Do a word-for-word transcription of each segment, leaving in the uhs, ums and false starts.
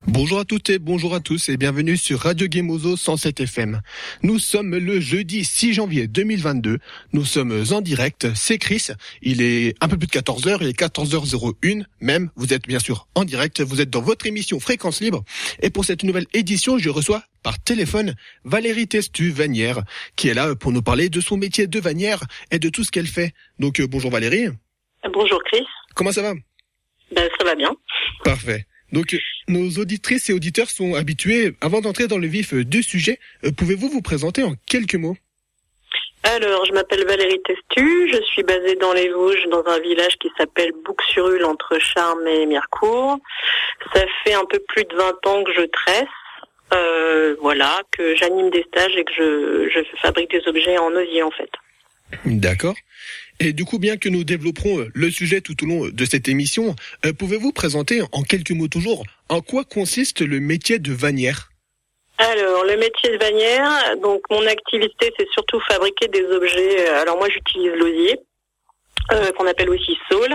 Bonjour à toutes et bonjour à tous et bienvenue sur Radio Gemozo cent sept F M. Nous sommes le jeudi six janvier deux mille vingt-deux. Nous sommes en direct. C'est Chris. Il est un peu plus de quatorze heures. Il est quatorze heures zéro un même. Vous êtes bien sûr en direct. Vous êtes dans votre émission Fréquence Libre. Et pour cette nouvelle édition, je reçois par téléphone Valérie Testu-Vanière qui est là pour nous parler de son métier de vannière et de tout ce qu'elle fait. Donc euh, bonjour Valérie. Bonjour Chris. Comment ça va? Ben, ça va bien. Parfait. Donc, nos auditrices et auditeurs sont habitués. Avant d'entrer dans le vif du sujet, euh, pouvez-vous vous présenter en quelques mots? Alors, je m'appelle Valérie Testu, je suis basée dans les Vosges, dans un village qui s'appelle Bouc-sur-Ule, entre Charmes et Mirecourt. Ça fait un peu plus de vingt ans que je tresse, euh, voilà, que j'anime des stages et que je, je fabrique des objets en osier, en fait. D'accord. Et du coup, bien que nous développerons le sujet tout au long de cette émission, euh, pouvez-vous présenter en quelques mots toujours en quoi consiste le métier de vannière? Alors, le métier de vannière, donc mon activité, c'est surtout fabriquer des objets. Alors moi, j'utilise l'osier, euh, qu'on appelle aussi saule.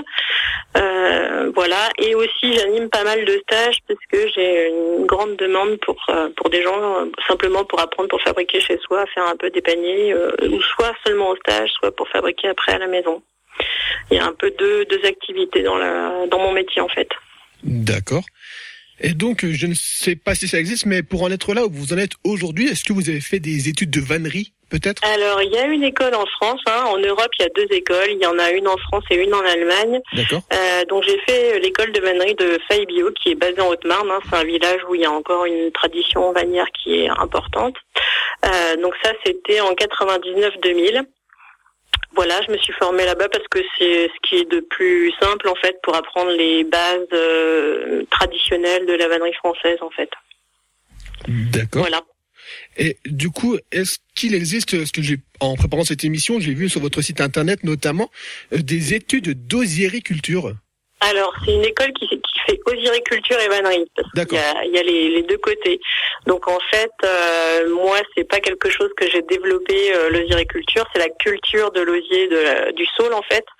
Euh, voilà. Et aussi, j'anime pas mal de stages parce que j'ai une grande demande pour euh, pour des gens euh, simplement pour apprendre pour fabriquer chez soi, faire un peu des paniers, euh, ou soit seulement au stage, soit pour fabriquer après à la maison. Il y a un peu deux deux activités dans la dans mon métier en fait. D'accord. Et donc, je ne sais pas si ça existe, mais pour en être là où vous en êtes aujourd'hui, est-ce que vous avez fait des études de vannerie, peut-être? Alors, il y a une école en France, hein. En Europe, il y a deux écoles. Il y en a une en France et une en Allemagne. D'accord. Euh, donc, j'ai fait l'école de vannerie de Faibio, qui est basée en Haute-Marne, hein. C'est un village où il y a encore une tradition vannière qui est importante. Euh, donc ça, c'était en quatre-vingt-dix-neuf deux mille. Voilà, je me suis formée là-bas parce que c'est ce qui est de plus simple en fait pour apprendre les bases euh, traditionnelles de la vannerie française en fait. D'accord. Voilà. Et du coup, est-ce qu'il existe, ce que j'ai en préparant cette émission, j'ai vu sur votre site internet notamment euh, des études d'osiericulture? Alors, c'est une école qui, qui fait osiericulture et vannerie. Parce qu'il y a, il y a les, les deux côtés. Donc, en fait, euh, moi, c'est pas quelque chose que j'ai développé, euh, l'osiericulture. C'est la culture de l'osier, de la, du saule, en fait.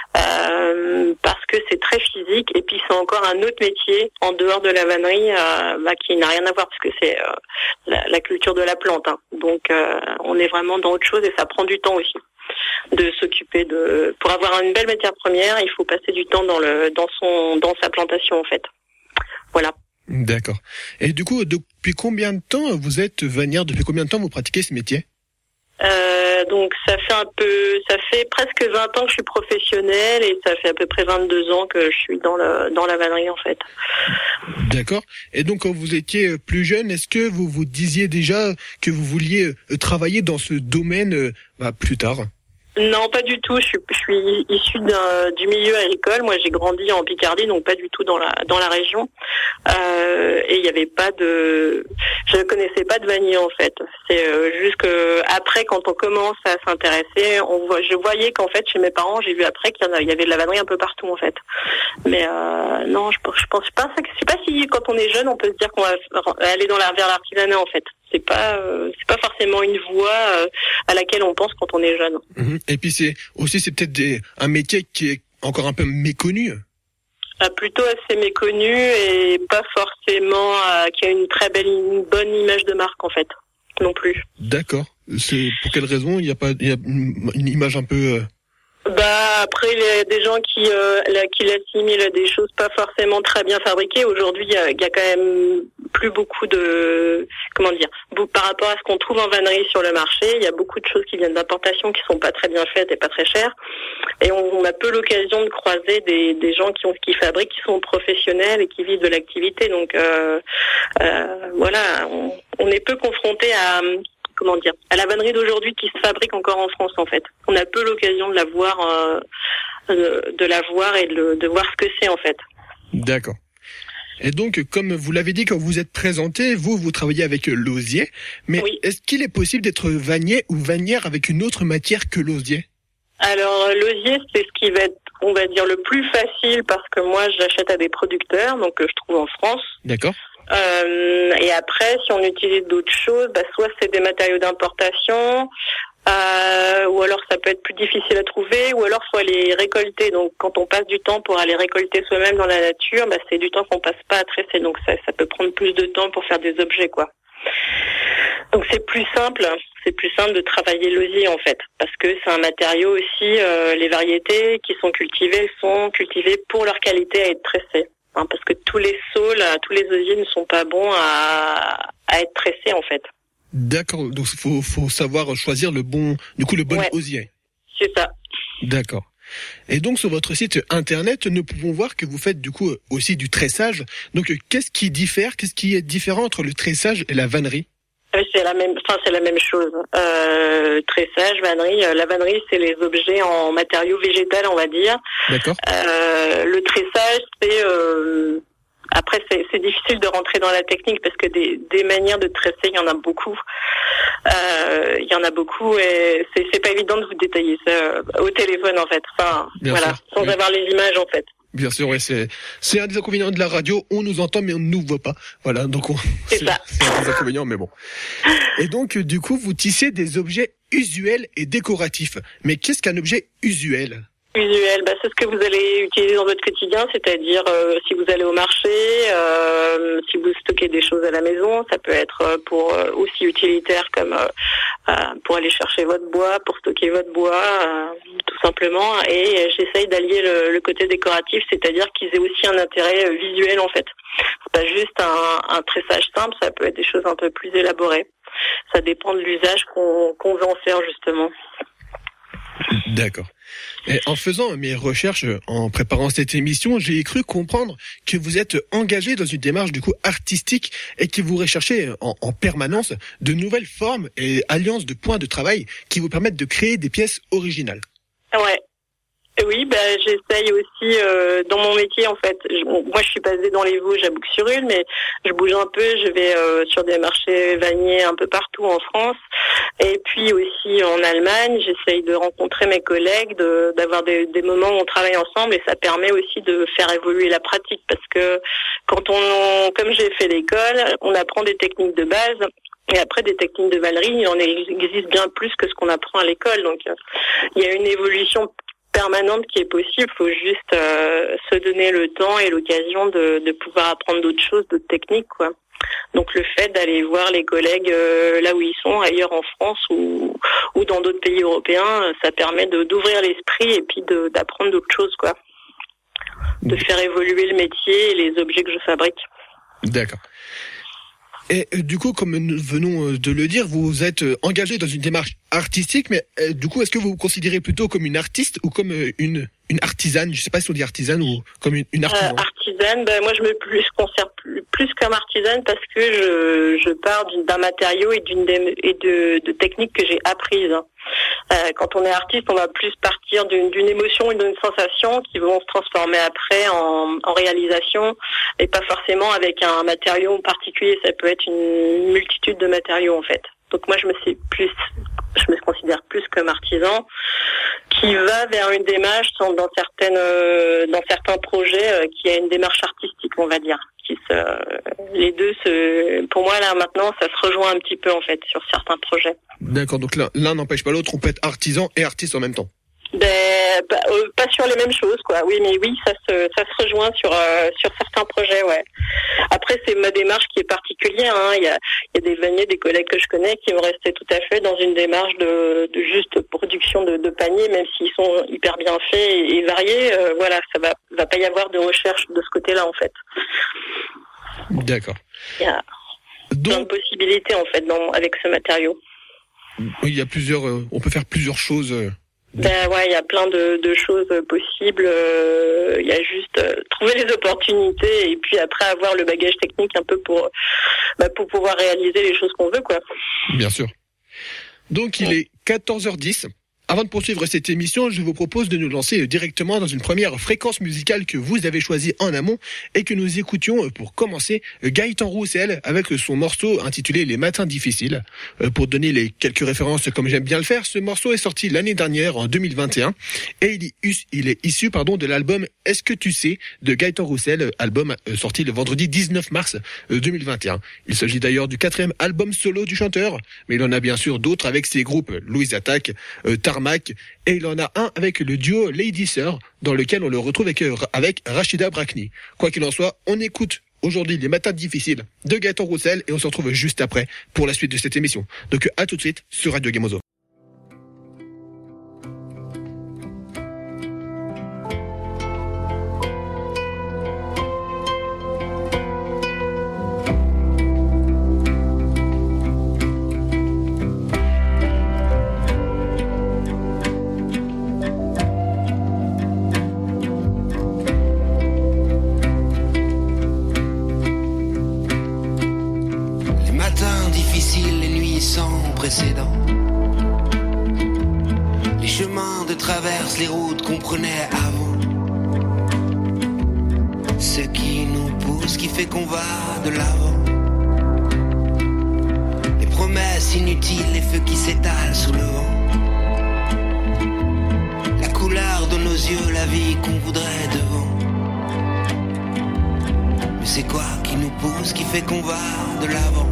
Euh, parce que c'est très physique. Et puis, c'est encore un autre métier, en dehors de la vannerie, euh, bah, qui n'a rien à voir, parce que c'est euh, la, la culture de la plante. Hein. Donc, euh, on est vraiment dans autre chose et ça prend du temps aussi. De s'occuper de pour avoir une belle matière première, il faut passer du temps dans le dans son dans sa plantation en fait. Voilà. D'accord. Et du coup, depuis combien de temps vous êtes vannière? Depuis combien de temps vous pratiquez ce métier? Euh, donc ça fait un peu ça fait presque vingt ans que je suis professionnelle et ça fait à peu près vingt-deux ans que je suis dans le dans la vannerie en fait. D'accord. Et donc quand vous étiez plus jeune, est-ce que vous vous disiez déjà que vous vouliez travailler dans ce domaine bah, plus tard? Non, pas du tout. Je suis, je suis issue d'un, du milieu agricole. Moi, j'ai grandi en Picardie, donc pas du tout dans la dans la région. Euh, et il n'y avait pas de, je ne connaissais pas de vannier en fait. C'est euh, juste que après, quand on commence à s'intéresser, on voit, je voyais qu'en fait, chez mes parents, j'ai vu après qu'il y en a, il y avait de la vannerie un peu partout en fait. Mais euh, non, je, je pense pas. Je sais pas si quand on est jeune, on peut se dire qu'on va aller dans la, vers l'artisanat en fait. C'est pas, euh, c'est pas forcément une voie euh, à laquelle on pense quand on est jeune. Mmh. Et puis c'est aussi c'est peut-être des, un métier qui est encore un peu méconnu. Euh, plutôt assez méconnu et pas forcément euh, qui a une très belle, une bonne image de marque en fait, non plus. D'accord. C'est pour quelle raison il y a pas, il y a une, une image un peu. Euh... Bah après il y a des gens qui euh, qui l'assimilent à des choses pas forcément très bien fabriquées. Aujourd'hui il y a, il y a quand même plus beaucoup de comment dire par rapport à ce qu'on trouve en vannerie sur le marché. Il y a beaucoup de choses qui viennent d'importation qui sont pas très bien faites et pas très chères. Et on, on a peu l'occasion de croiser des des gens qui ont qui fabriquent, qui sont professionnels et qui vivent de l'activité. Donc euh, euh, voilà, on, on est peu confronté à comment dire, à la vannerie d'aujourd'hui qui se fabrique encore en France en fait. On a peu l'occasion de la voir, euh, de, de la voir et de, le, de voir ce que c'est en fait. D'accord. Et donc, comme vous l'avez dit quand vous êtes présenté, vous, vous travaillez avec l'osier, mais oui. Est-ce qu'il est possible d'être vannier ou vannière avec une autre matière que l'osier? Alors, l'osier, c'est ce qui va être, on va dire, le plus facile parce que moi, j'achète à des producteurs, donc que je trouve en France. D'accord. Euh, et après, si on utilise d'autres choses, bah, soit c'est des matériaux d'importation, Euh, ou alors ça peut être plus difficile à trouver, ou alors faut aller récolter. Donc quand on passe du temps pour aller récolter soi-même dans la nature, bah, c'est du temps qu'on passe pas à tresser. Donc ça, ça peut prendre plus de temps pour faire des objets, quoi. Donc c'est plus simple, c'est plus simple de travailler l'osier en fait, parce que c'est un matériau aussi. Euh, les variétés qui sont cultivées sont cultivées pour leur qualité à être tressées, hein, parce que tous les saules, tous les osiers ne sont pas bons à, à être tressés en fait. D'accord, donc il faut, faut savoir choisir le bon, du coup le bon ouais, osier. C'est ça. D'accord. Et donc sur votre site internet, nous pouvons voir que vous faites du coup aussi du tressage. Donc qu'est-ce qui diffère, qu'est-ce qui est différent entre le tressage et la vannerie ? C'est la même, enfin c'est la même chose. Euh, tressage, vannerie. La vannerie, c'est les objets en matériaux végétal, on va dire. D'accord. Euh, le tressage, c'est euh, après c'est, c'est difficile de rentrer dans la technique parce que des, des manières de tresser, il y en a beaucoup. Euh, il y en a beaucoup et c'est, c'est pas évident de vous détailler ça au téléphone en fait. Enfin Bien voilà, sûr, sans oui. avoir les images en fait. Bien sûr, ouais, c'est c'est un des inconvénients de la radio. On nous entend, mais on ne nous voit pas. Voilà, donc on, c'est, c'est, ça. c'est un des inconvénients, mais bon. Et donc, du coup, vous tissez des objets usuels et décoratifs. Mais qu'est-ce qu'un objet usuel ? Usuel, bah, c'est ce que vous allez utiliser dans votre quotidien, c'est-à-dire euh, si vous allez au marché, euh, si vous stockez des choses à la maison, ça peut être pour euh, aussi utilitaire comme euh, euh, pour aller chercher votre bois, pour stocker votre bois, euh, tout simplement. Et j'essaye d'allier le, le côté décoratif, c'est-à-dire qu'ils aient aussi un intérêt euh, visuel en fait. C'est pas juste un, un tressage simple, ça peut être des choses un peu plus élaborées. Ça dépend de l'usage qu'on, qu'on veut en faire justement. D'accord. Et en faisant mes recherches, en préparant cette émission, j'ai cru comprendre que vous êtes engagé dans une démarche du coup artistique et que vous recherchez en, en permanence de nouvelles formes et alliances de points de travail qui vous permettent de créer des pièces originales. Ouais. Oui, bah j'essaye aussi euh, dans mon métier en fait. Je, moi, je suis basée dans les Vosges à Bouques-sur-Ulm, mais je bouge un peu. Je vais euh, sur des marchés vanniers un peu partout en France, et puis aussi en Allemagne. J'essaye de rencontrer mes collègues, de, d'avoir des, des moments où on travaille ensemble, et ça permet aussi de faire évoluer la pratique parce que quand on, comme j'ai fait l'école, on apprend des techniques de base. Et après, des techniques de vannerie, il en existe bien plus que ce qu'on apprend à l'école. Donc, il y a une évolution permanente qui est possible. Il faut juste euh, se donner le temps et l'occasion de, de pouvoir apprendre d'autres choses, d'autres techniques, quoi. Donc, le fait d'aller voir les collègues euh, là où ils sont, ailleurs en France ou, ou dans d'autres pays européens, ça permet de, d'ouvrir l'esprit et puis de, d'apprendre d'autres choses, quoi. De faire évoluer le métier et les objets que je fabrique. D'accord. Et euh, du coup, comme nous venons de le dire, vous êtes euh, engagé dans une démarche artistique, mais euh, du coup, est-ce que vous vous considérez plutôt comme une artiste ou comme euh, une une artisane ? Je sais pas si on dit artisane ou comme une, une artisan. Euh, artisane, ben moi je me plus considère plus, plus comme artisane parce que je je pars d'une, d'un matériau et d'une et de, de techniques que j'ai apprises. Euh, quand on est artiste, on va plus partir d'une, d'une émotion et d'une sensation qui vont se transformer après en, en réalisation et pas forcément avec un matériau en particulier. Ça peut être une multitude de matériaux en fait. Donc moi je me suis plus, je me considère plus comme artisan qui va vers une démarche dans certaines, euh, dans certains projets euh, qui a une démarche artistique, on va dire. Qui se, les deux se, pour moi là maintenant, ça se rejoint un petit peu en fait sur certains projets. D'accord, donc l'un, l'un n'empêche pas l'autre. On peut être artisan et artiste en même temps. Ben, pas, euh, pas sur les mêmes choses, quoi. Oui, mais oui, ça se, ça se rejoint sur, euh, sur certains projets, ouais. Après, c'est ma démarche qui est particulière, hein. Il y a, il y a des vanniers, des collègues que je connais qui vont rester tout à fait dans une démarche de, de juste production de, de paniers, même s'ils sont hyper bien faits et, et variés. Euh, voilà, ça va, va pas y avoir de recherche de ce côté-là, en fait. D'accord. Il y a Donc, plein de possibilités, en fait, dans, avec ce matériau. il y a plusieurs, euh, on peut faire plusieurs choses. Euh, Ben ouais, il y a plein de, de choses possibles. Euh, il y a juste euh, trouver les opportunités et puis après avoir le bagage technique un peu pour bah, pour pouvoir réaliser les choses qu'on veut, quoi. Bien sûr. Donc il est quatorze heures dix Avant de poursuivre cette émission, je vous propose de nous lancer directement dans une première fréquence musicale que vous avez choisie en amont et que nous écoutions pour commencer Gaëtan Roussel avec son morceau intitulé Les Matins Difficiles. Pour donner les quelques références comme j'aime bien le faire, ce morceau est sorti l'année dernière en deux mille vingt et un et il est issu pardon, de l'album Est-ce que tu sais de Gaëtan Roussel, album sorti le vendredi dix-neuf mars deux mille vingt et un. Il s'agit d'ailleurs du quatrième album solo du chanteur, mais il en a bien sûr d'autres avec ses groupes Louise Attaque, Tarmac, et il en a un avec le duo Lady Sir, dans lequel on le retrouve avec, avec Rachida Brakni. Quoi qu'il en soit, on écoute aujourd'hui Les Matins Difficiles de Gaëtan Roussel et on se retrouve juste après pour la suite de cette émission. Donc à tout de suite sur Radio Gemozo. Les chemins de traverse, les routes qu'on prenait avant, ce qui nous pousse, qui fait qu'on va de l'avant. Les promesses inutiles, les feux qui s'étalent sous le vent, la couleur de nos yeux, la vie qu'on voudrait devant. Mais c'est quoi qui nous pousse, qui fait qu'on va de l'avant?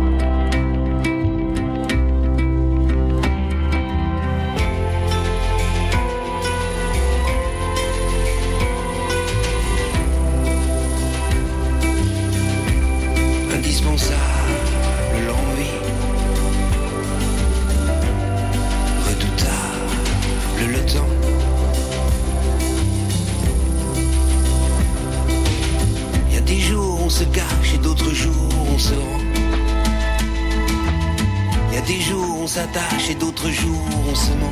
Et d'autres jours on se ment.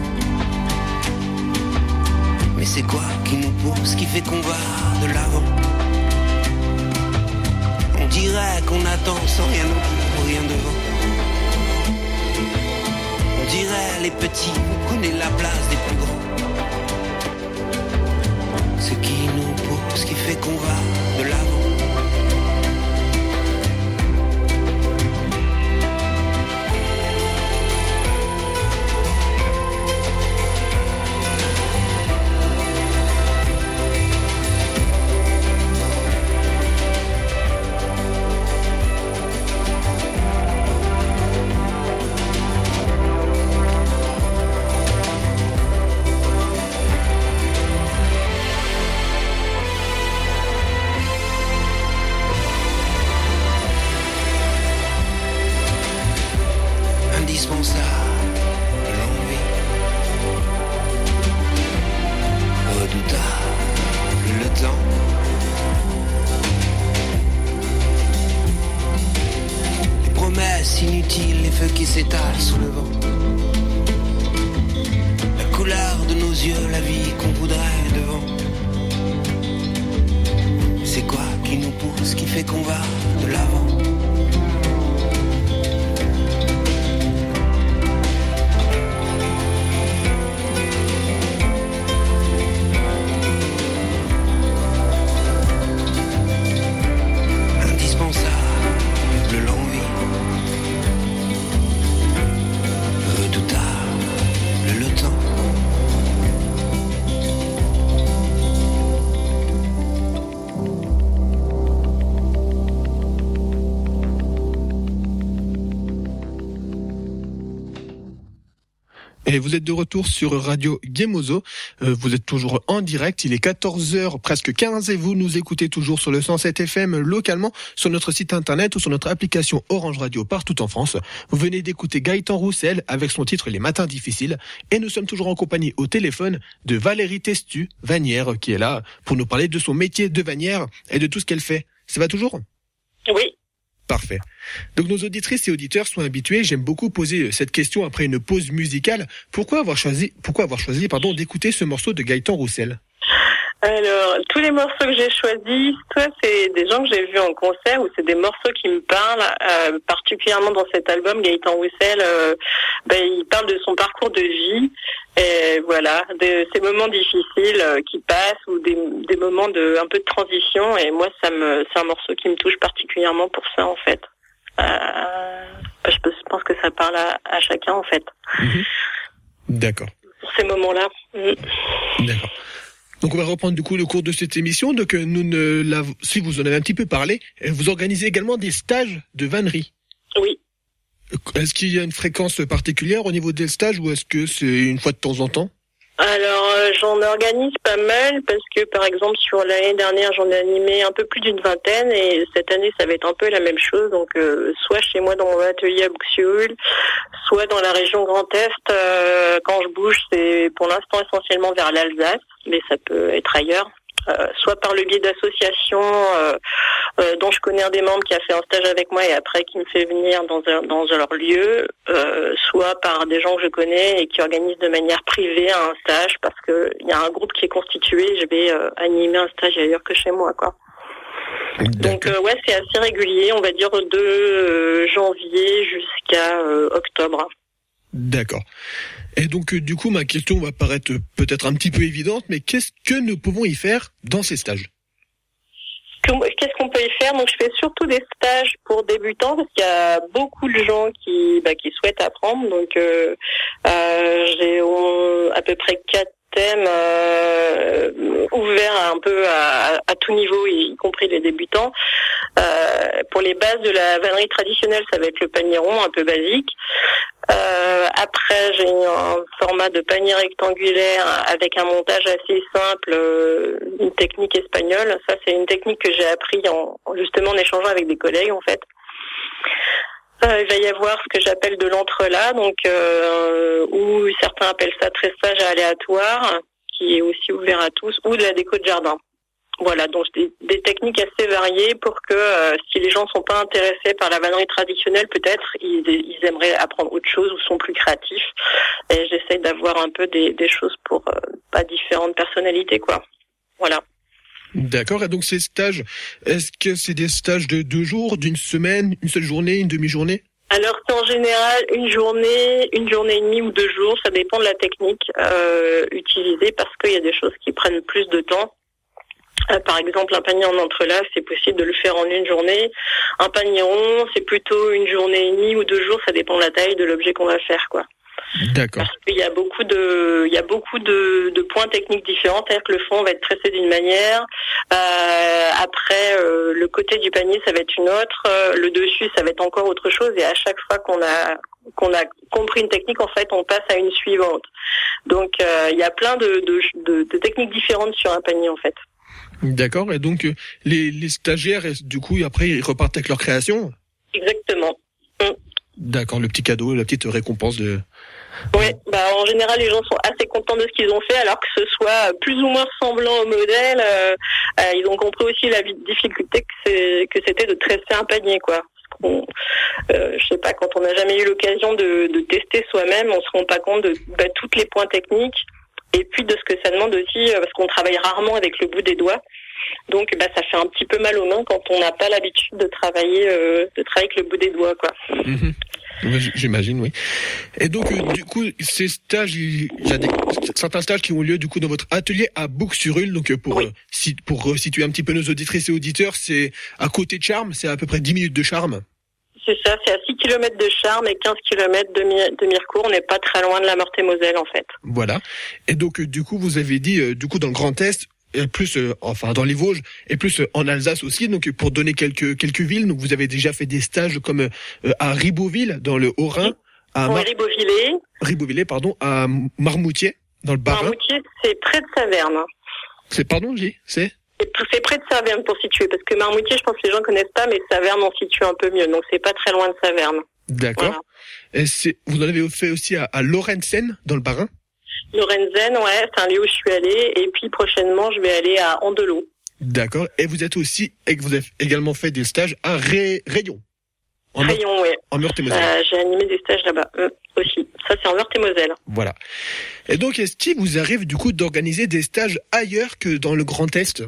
Mais c'est quoi qui nous pousse, qui fait qu'on va de l'avant? On dirait qu'on attend sans rien au bout, rien devant. On dirait les petits, on connaît la place des plus grands. Ce qui nous pousse, qui fait qu'on va de l'avant. Inutile, les feux qui s'étalent sous le vent, la couleur de nos yeux, la vie qu'on voudrait devant. C'est quoi qui nous pousse, qui fait qu'on va de l'avant? Et vous êtes de retour sur Radio Gemozo. Euh, vous êtes toujours en direct. Il est quatorze heures, presque quinze, et vous nous écoutez toujours sur le cent sept F M localement, sur notre site internet ou sur notre application Orange Radio partout en France. Vous venez d'écouter Gaëtan Roussel avec son titre Les Matins Difficiles. Et nous sommes toujours en compagnie au téléphone de Valérie Testu, vannière, qui est là pour nous parler de son métier de vannière et de tout ce qu'elle fait. Ça va toujours ? Oui. Parfait. Donc nos auditrices et auditeurs sont habitués. J'aime beaucoup poser cette question après une pause musicale. Pourquoi avoir choisi, pourquoi avoir choisi, pardon, d'écouter ce morceau de Gaëtan Roussel ? Alors, tous les morceaux que j'ai choisis, soit c'est des gens que j'ai vus en concert, ou c'est des morceaux qui me parlent, euh, particulièrement dans cet album, Gaëtan Roussel, euh, ben, il parle de son parcours de vie, et voilà, de ces moments difficiles euh, qui passent, ou des, des moments de un peu de transition, et moi, ça me, c'est un morceau qui me touche particulièrement pour ça, en fait. Euh, ben, je pense que ça parle à, à chacun, en fait. Mmh. D'accord. Pour ces moments-là. Mmh. D'accord. Donc on va reprendre du coup le cours de cette émission. Donc nous ne la... si vous en avez un petit peu parlé, vous organisez également des stages de vannerie. Oui. Est-ce qu'il y a une fréquence particulière au niveau des stages ou est-ce que c'est une fois de temps en temps? Alors euh, j'en organise pas mal parce que par exemple sur l'année dernière j'en ai animé un peu plus d'une vingtaine et cette année ça va être un peu la même chose, donc euh, soit chez moi dans mon atelier à Bouxieul, soit dans la région Grand Est. Euh, quand je bouge c'est pour l'instant essentiellement vers l'Alsace, mais ça peut être ailleurs. Euh, soit par le biais d'associations euh, euh, dont je connais un des membres qui a fait un stage avec moi et après qui me fait venir dans, un, dans leur lieu, euh, soit par des gens que je connais et qui organisent de manière privée un stage parce que il y a un groupe qui est constitué et je vais euh, animer un stage ailleurs que chez moi, quoi. Donc euh, ouais, c'est assez régulier, on va dire de euh, janvier jusqu'à euh, octobre. D'accord. Et donc, euh, du coup, ma question va paraître peut-être un petit peu évidente, mais qu'est-ce que nous pouvons y faire dans ces stages? Qu'est-ce qu'on peut y faire? Donc, je fais surtout des stages pour débutants parce qu'il y a beaucoup de gens qui, bah, qui souhaitent apprendre. Donc, euh, euh, j'ai on, à peu près quatre thèmes euh, ouverts un peu à, à tout niveau, y compris les débutants. Euh, pour les bases de la vannerie traditionnelle, ça va être le panier rond, un peu basique. Euh, après, j'ai un format de panier rectangulaire avec un montage assez simple, euh, une technique espagnole. Ça, c'est une technique que j'ai appris en, justement en échangeant avec des collègues, en fait. Euh, il va y avoir ce que j'appelle de l'entrelac, donc euh, où certains appellent ça tressage aléatoire, qui est aussi ouvert à tous, ou de la déco de jardin. Voilà, donc des, des techniques assez variées pour que euh, si les gens sont pas intéressés par la vannerie traditionnelle, peut-être ils, ils aimeraient apprendre autre chose ou sont plus créatifs. Et j'essaie d'avoir un peu des, des choses pour euh, pas différentes personnalités, quoi. Voilà. D'accord. Et donc ces stages, est-ce que c'est des stages de deux jours, d'une semaine, une seule journée, une demi-journée? Alors c'est en général une journée, une journée et demie ou deux jours. Ça dépend de la technique euh, utilisée parce qu'il y a des choses qui prennent plus de temps. Euh, par exemple, un panier en entrelac, c'est possible de le faire en une journée. Un panier rond, c'est plutôt une journée et demie ou deux jours. Ça dépend de la taille de l'objet qu'on va faire, quoi. D'accord. Parce qu'il y a beaucoup de, il y a beaucoup de, de points techniques différents. C'est-à-dire que le fond va être tressé d'une manière. Euh, après, euh, le côté du panier, ça va être une autre. Euh, le dessus, ça va être encore autre chose. Et à chaque fois qu'on a qu'on a compris une technique, en fait, on passe à une suivante. Donc, euh, il y a plein de, de, de, de techniques différentes sur un panier, en fait. D'accord. Et donc, les, les stagiaires, du coup, après, ils repartent avec leur création? Exactement. Mm. D'accord, le petit cadeau, la petite récompense de... Oui, bah en général les gens sont assez contents de ce qu'ils ont fait, alors que ce soit plus ou moins semblant au modèle. Euh, euh, ils ont compris aussi la difficulté que c'est que c'était de tresser un panier, quoi. On, euh, je sais pas, quand on n'a jamais eu l'occasion de, de tester soi-même, on se rend pas compte de bah, tous les points techniques et puis de ce que ça demande aussi, parce qu'on travaille rarement avec le bout des doigts. Donc bah ça fait un petit peu mal aux mains quand on n'a pas l'habitude de travailler euh, de travailler avec le bout des doigts, quoi. Mmh. J'imagine, oui. Et donc, euh, du coup, ces stages, il y a des, certains stages qui ont lieu, du coup, dans votre atelier à Bouxieul. Donc, pour, oui. euh, si, pour resituer un petit peu nos auditrices et auditeurs, c'est à côté de Charmes, c'est à peu près dix minutes de Charmes. C'est ça, c'est à six kilomètres de Charmes et quinze kilomètres de, Mi- de Mirecourt. On n'est pas très loin de la Meurthe-et-Moselle, en fait. Voilà. Et donc, euh, du coup, vous avez dit, euh, du coup, dans le Grand Est, et plus euh, enfin dans les Vosges et plus euh, en Alsace aussi, donc pour donner quelques quelques villes, donc vous avez déjà fait des stages comme euh, à Ribeauville dans le Haut-Rhin, à Mar- Ribeauvillé Ribeauvillé pardon à Marmoutier dans le Bas-Rhin. Marmoutier, c'est près de Saverne. C'est pardon, j'ai c'est c'est près de Saverne pour situer, parce que Marmoutier, je pense que les gens connaissent pas, mais Saverne on situe un peu mieux, donc c'est pas très loin de Saverne. D'accord. Voilà. Et c'est vous en avez fait aussi à, à Lorentsen dans le Bas-Rhin. Lorenzen, ouais, c'est un lieu où je suis allée, et puis prochainement je vais aller à Andelot. D'accord. Et vous êtes aussi, et vous avez également fait des stages à Ré, Rayon. En Rayon, ouais. En Meurthe-et-Moselle. Euh, j'ai animé des stages là-bas euh, aussi. Ça, c'est en Meurthe-et-Moselle. Voilà. Et donc, est-ce qu'il vous arrive du coup d'organiser des stages ailleurs que dans le Grand Est?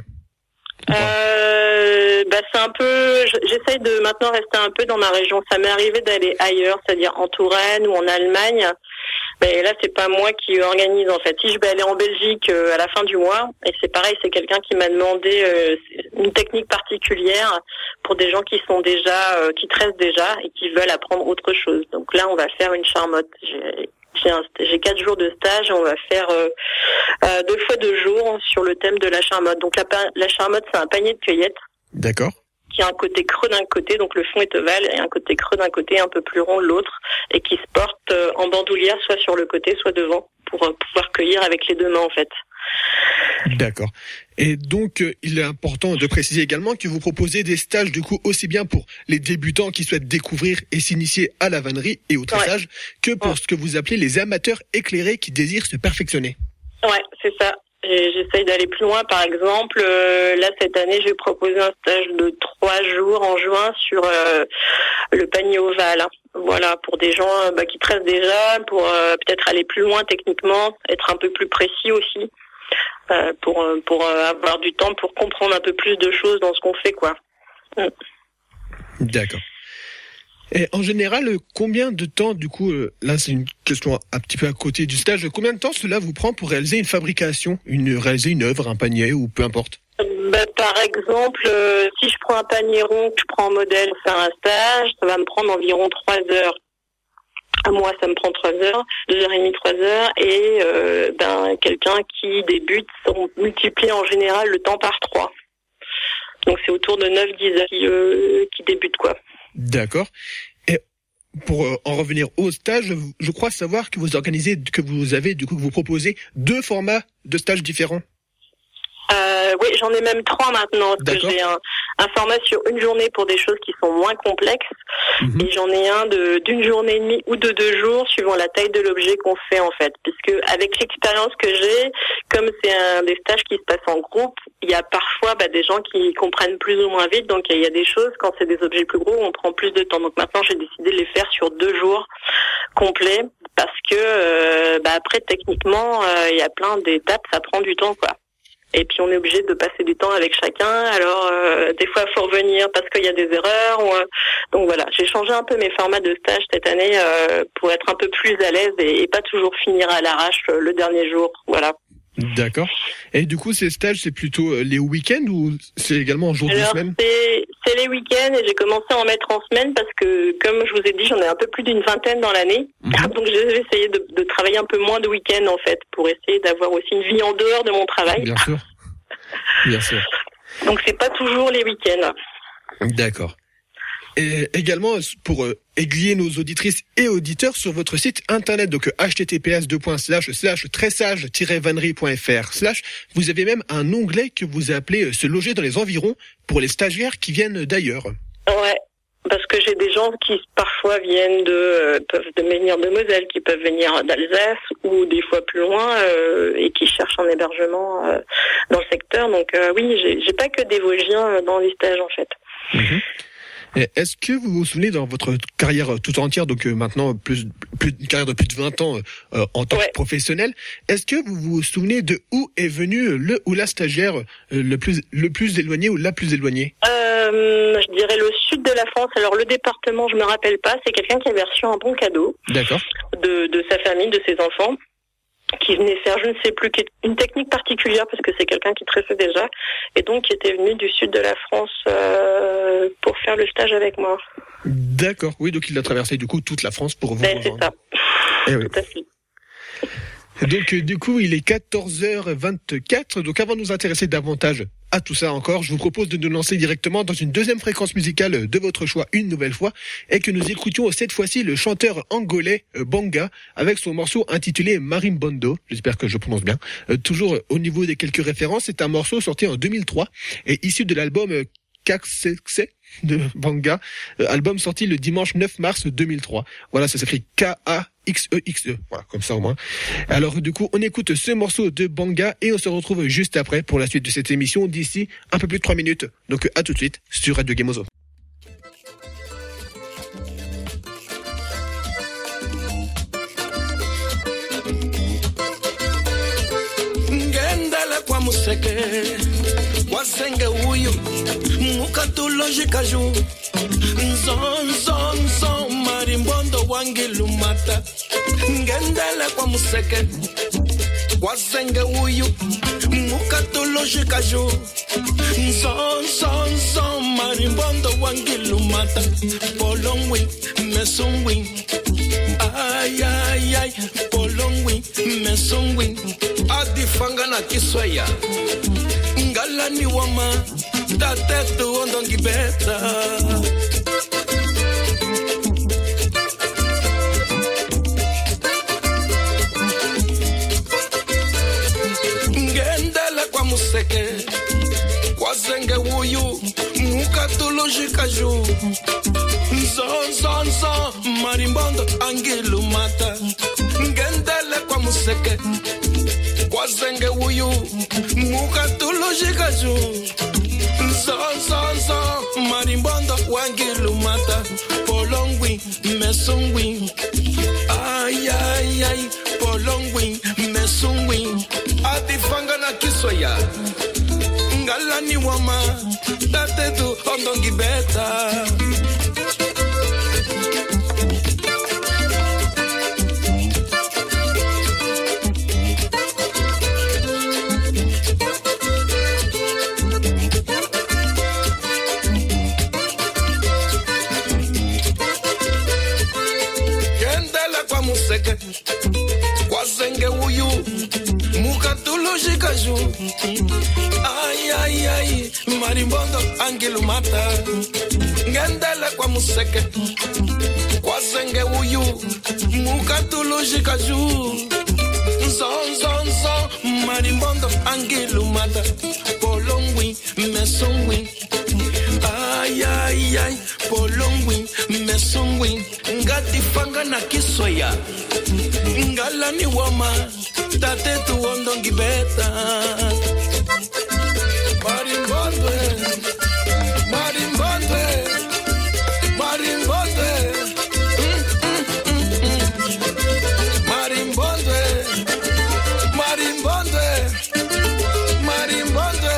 Euh, bah c'est un peu, j'essaye de maintenant rester un peu dans ma région. Ça m'est arrivé d'aller ailleurs, c'est-à-dire en Touraine ou en Allemagne. Mais là, c'est pas moi qui organise en fait. Si je vais aller en Belgique euh, à la fin du mois, et c'est pareil, c'est quelqu'un qui m'a demandé euh, une technique particulière pour des gens qui sont déjà, euh, qui tressent déjà et qui veulent apprendre autre chose. Donc là, on va faire une charmotte. J'ai J'ai, un, j'ai quatre jours de stage et on va faire euh, euh, deux fois deux jours sur le thème de la charmotte. Donc la, la charmotte, c'est un panier de cueillette. D'accord. Qui a un côté creux d'un côté, donc le fond est ovale, et un côté creux d'un côté, un peu plus rond de l'autre, et qui se porte euh, en bandoulière, soit sur le côté, soit devant, pour euh, pouvoir cueillir avec les deux mains en fait. D'accord. Et donc, euh, il est important de préciser également que vous proposez des stages, du coup, aussi bien pour les débutants qui souhaitent découvrir et s'initier à la vannerie et au tressage, ouais. que pour ouais. ce que vous appelez les amateurs éclairés qui désirent se perfectionner. Ouais, c'est ça. Et j'essaye d'aller plus loin. Par exemple, euh, là, cette année, j'ai proposé un stage de trois jours en juin sur euh, le panier ovale. Voilà, pour des gens bah, qui tressent déjà, pour euh, peut-être aller plus loin techniquement, être un peu plus précis aussi. Euh, pour pour euh, avoir du temps pour comprendre un peu plus de choses dans ce qu'on fait, quoi. Mm. D'accord. Et en général, combien de temps, du coup, euh, là c'est une question un petit peu à côté du stage, combien de temps cela vous prend pour réaliser une fabrication, une réaliser une œuvre, un panier ou peu importe? Bah, par exemple, euh, si je prends un panier rond, que je prends un modèle, faire un stage, ça va me prendre environ trois heures. À moi, ça me prend trois heures, deux heures et demie, trois heures, et euh, ben quelqu'un qui débute, on multiplie en général le temps par trois. Donc c'est autour de neuf dix heures qui, euh, qui débute, quoi. D'accord. Et pour euh, en revenir au stage, je crois savoir que vous organisez, que vous avez, du coup, que vous proposez deux formats de stages différents. Euh, oui, j'en ai même trois maintenant, parce D'accord. que j'ai un, un format sur une journée pour des choses qui sont moins complexes, mmh. et j'en ai un de d'une journée et demie ou de deux jours, suivant la taille de l'objet qu'on fait en fait. Puisque avec l'expérience que j'ai, comme c'est un des stages qui se passent en groupe, il y a parfois bah, des gens qui comprennent plus ou moins vite, donc il y a des choses, quand c'est des objets plus gros, on prend plus de temps. Donc maintenant, j'ai décidé de les faire sur deux jours complets, parce que euh, bah, après, techniquement, il euh, y a plein d'étapes, ça prend du temps, quoi. Et puis on est obligé de passer du temps avec chacun. Alors euh, des fois il faut revenir parce qu'il y a des erreurs. Ou, euh, donc voilà, j'ai changé un peu mes formats de stage cette année euh, pour être un peu plus à l'aise et, et pas toujours finir à l'arrache euh, le dernier jour. Voilà. D'accord. Et du coup, ces stages, c'est plutôt les week-ends ou c'est également en jour Alors, de semaine? c'est, c'est les week-ends et j'ai commencé à en mettre en semaine parce que, comme je vous ai dit, j'en ai un peu plus d'une vingtaine dans l'année. Mmh. Donc j'ai essayé de, de travailler un peu moins de week-ends en fait, pour essayer d'avoir aussi une vie en dehors de mon travail. Bien sûr. Bien sûr. Donc c'est pas toujours les week-ends. D'accord. Et également pour euh, aiguiller nos auditrices et auditeurs sur votre site internet, donc https deux points slash slash tressage vannerie point fr slash, vous avez même un onglet que vous appelez euh, se loger dans les environs pour les stagiaires qui viennent d'ailleurs. Ouais, parce que j'ai des gens qui parfois viennent de euh, peuvent de venir de Moselle, qui peuvent venir d'Alsace ou des fois plus loin euh, et qui cherchent un hébergement euh, dans le secteur. Donc euh, oui, j'ai, j'ai pas que des Vosgiens dans les stages en fait. Mmh. Est-ce que vous vous souvenez dans votre carrière tout entière, donc euh, maintenant plus, plus une carrière de plus de vingt ans euh, en tant ouais. que professionnel, est-ce que vous vous souvenez de où est venu le ou la stagiaire euh, le plus le plus éloigné ou la plus éloignée? euh, Je dirais le sud de la France. Alors le département, je me rappelle pas. C'est quelqu'un qui avait reçu un bon cadeau. D'accord. De, de sa famille, de ses enfants, qui venait faire, je ne sais plus, une technique particulière parce que c'est quelqu'un qui tressait déjà, et donc qui était venu du sud de la France euh, pour faire le stage avec moi. D'accord, oui, donc il a traversé du coup toute la France pour vous. Ben, c'est ça. Eh oui. Tout à fait. Donc du coup, il est quatorze heures vingt-quatre, donc avant de nous intéresser davantage à tout ça encore, je vous propose de nous lancer directement dans une deuxième fréquence musicale de votre choix une nouvelle fois, et que nous écoutions cette fois-ci le chanteur angolais Banga avec son morceau intitulé Marimbondo, j'espère que je prononce bien. Euh, toujours au niveau des quelques références, c'est un morceau sorti en deux mille trois et issu de l'album Kaxekse de Banga, euh, album sorti le dimanche neuf mars deux mille trois. Voilà, ça s'écrit K A X E X E. Voilà, comme ça au moins. Alors du coup, on écoute ce morceau de Banga et on se retrouve juste après pour la suite de cette émission d'ici un peu plus de trois minutes. Donc à tout de suite sur Radio Gemozo. museke wasenge uyu mukatulojika ju nzonzonzo marimbondo wangilumata ngendele kwa museke wasenge uyu mukatulojika ju nzonzonzo marimbondo wangilumata polongwi mesungwi ay ay ay polongwi mesungwi adifanga na kiswaya ngalani wama tatetu ondongi beta ngendele kwa museke kwa zenge uyu mukatulojika ju nzonzonzo marimbondo angilumata ngendele kwa museke kwa zenge uyu mukatulojika ju nzonzonzo marimbondo wangilumata polongwi mesungwi ay ay ay polongwi mesungwi adifanga na kiswaya ngalani wama tatetu ondongi beta kwa zenge uyu mukatulojika ju ay ay ay marimbondo angilumata ngendele kwa museke kwa zenge uyu mukatulojika ju nzonzonzo marimbondo angilumata polongwi mesongwi ay ay ay polongwi mesongwi ngatifanga na kiswaya ngalani wama tatetu ondongi beta marimbondwe marimbondwe marimbondwe marimbondwe marimbondwe marimbondwe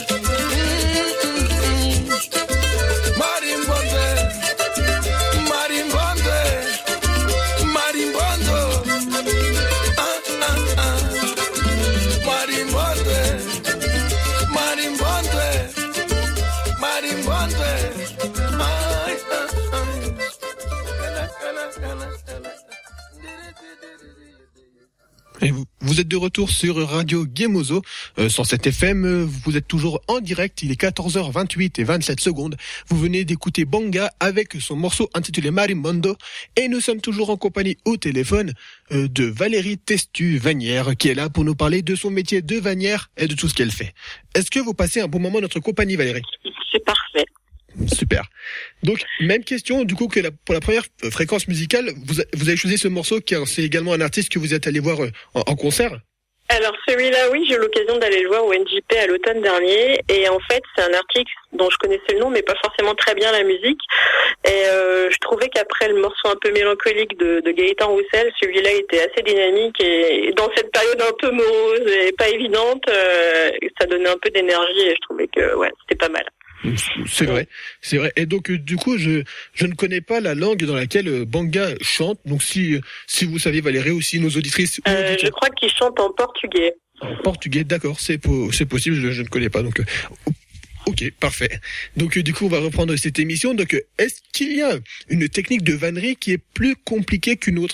Et vous, vous êtes de retour sur Radio Gemozo, euh, cent sept F M, vous êtes toujours en direct, il est quatorze heures vingt-huit et vingt-sept secondes. Vous venez d'écouter Banga avec son morceau intitulé Marimbondo et nous sommes toujours en compagnie au téléphone euh, de Valérie Testu-Vanière qui est là pour nous parler de son métier de vannière et de tout ce qu'elle fait. Est-ce que vous passez un bon moment dans notre compagnie, Valérie ? C'est parfait. Super. Donc, même question, du coup, que la, pour la première fréquence musicale, vous, a, vous avez choisi ce morceau, car c'est également un artiste que vous êtes allé voir en, en concert. Alors celui-là, oui, j'ai eu l'occasion d'aller le voir au N J P à l'automne dernier. Et en fait, c'est un artiste dont je connaissais le nom, mais pas forcément très bien la musique. Et euh, je trouvais qu'après le morceau un peu mélancolique de, de Gaëtan Roussel, celui-là était assez dynamique. Et dans cette période un peu morose et pas évidente, euh, ça donnait un peu d'énergie et je trouvais que ouais, c'était pas mal. C'est vrai, c'est vrai. Et donc, du coup, je je ne connais pas la langue dans laquelle Banga chante. Donc, si si vous savez, Valérie, aussi nos auditrices. Euh, je crois qu'il chante en portugais. En portugais, d'accord, c'est po- c'est possible. Je, je ne connais pas. Donc, euh, ok, parfait. Donc, euh, du coup, on va reprendre cette émission. Donc, euh, est-ce qu'il y a une technique de vannerie qui est plus compliquée qu'une autre ?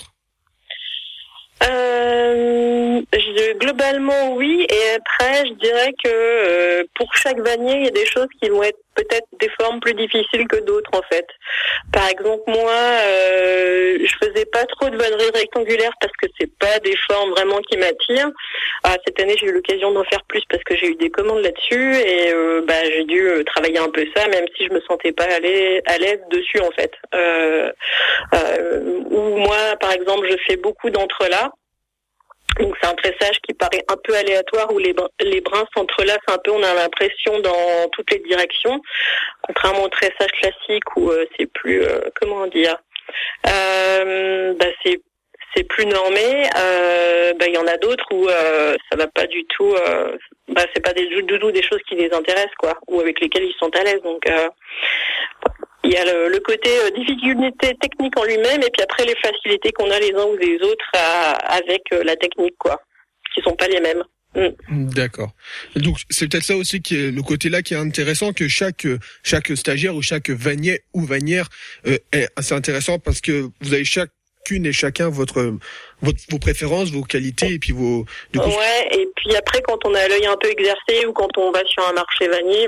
Euh, je, globalement oui, et après je dirais que euh, pour chaque vannier il y a des choses qui vont être peut-être des formes plus difficiles que d'autres en fait. Par exemple moi euh, je faisais pas trop de vannerie rectangulaire parce que c'est pas des formes vraiment qui m'attirent. Ah, cette année j'ai eu l'occasion d'en faire plus parce que j'ai eu des commandes là-dessus et euh, bah j'ai dû euh, travailler un peu ça même si je me sentais pas à l'aise, à l'aise dessus en fait. Euh, euh, ou moi par exemple je fais beaucoup d'entrelacs. Donc c'est un tressage qui paraît un peu aléatoire où les, les brins s'entrelacent un peu, on a l'impression dans toutes les directions, contrairement au tressage classique où euh, c'est plus, euh, comment dire, euh, bah c'est c'est plus normé. Euh, bah, il y en a d'autres où euh, ça va pas du tout. Euh, bah, c'est pas des doudous, des choses qui les intéressent, quoi, ou avec lesquelles ils sont à l'aise. Donc, euh, il y a le, le côté euh, difficulté technique en lui-même, et puis après les facilités qu'on a les uns ou les autres à, avec euh, la technique, quoi, qui sont pas les mêmes. Mm. D'accord. Donc c'est peut-être ça aussi qui est le côté là qui est intéressant, que chaque chaque stagiaire ou chaque vannier ou vannière euh, est assez intéressant, parce que vous avez chacune et chacun votre, votre vos préférences, vos qualités et puis vos. Du coup, ouais. Et puis après, quand on a l'œil un peu exercé ou quand on va sur un marché vannier,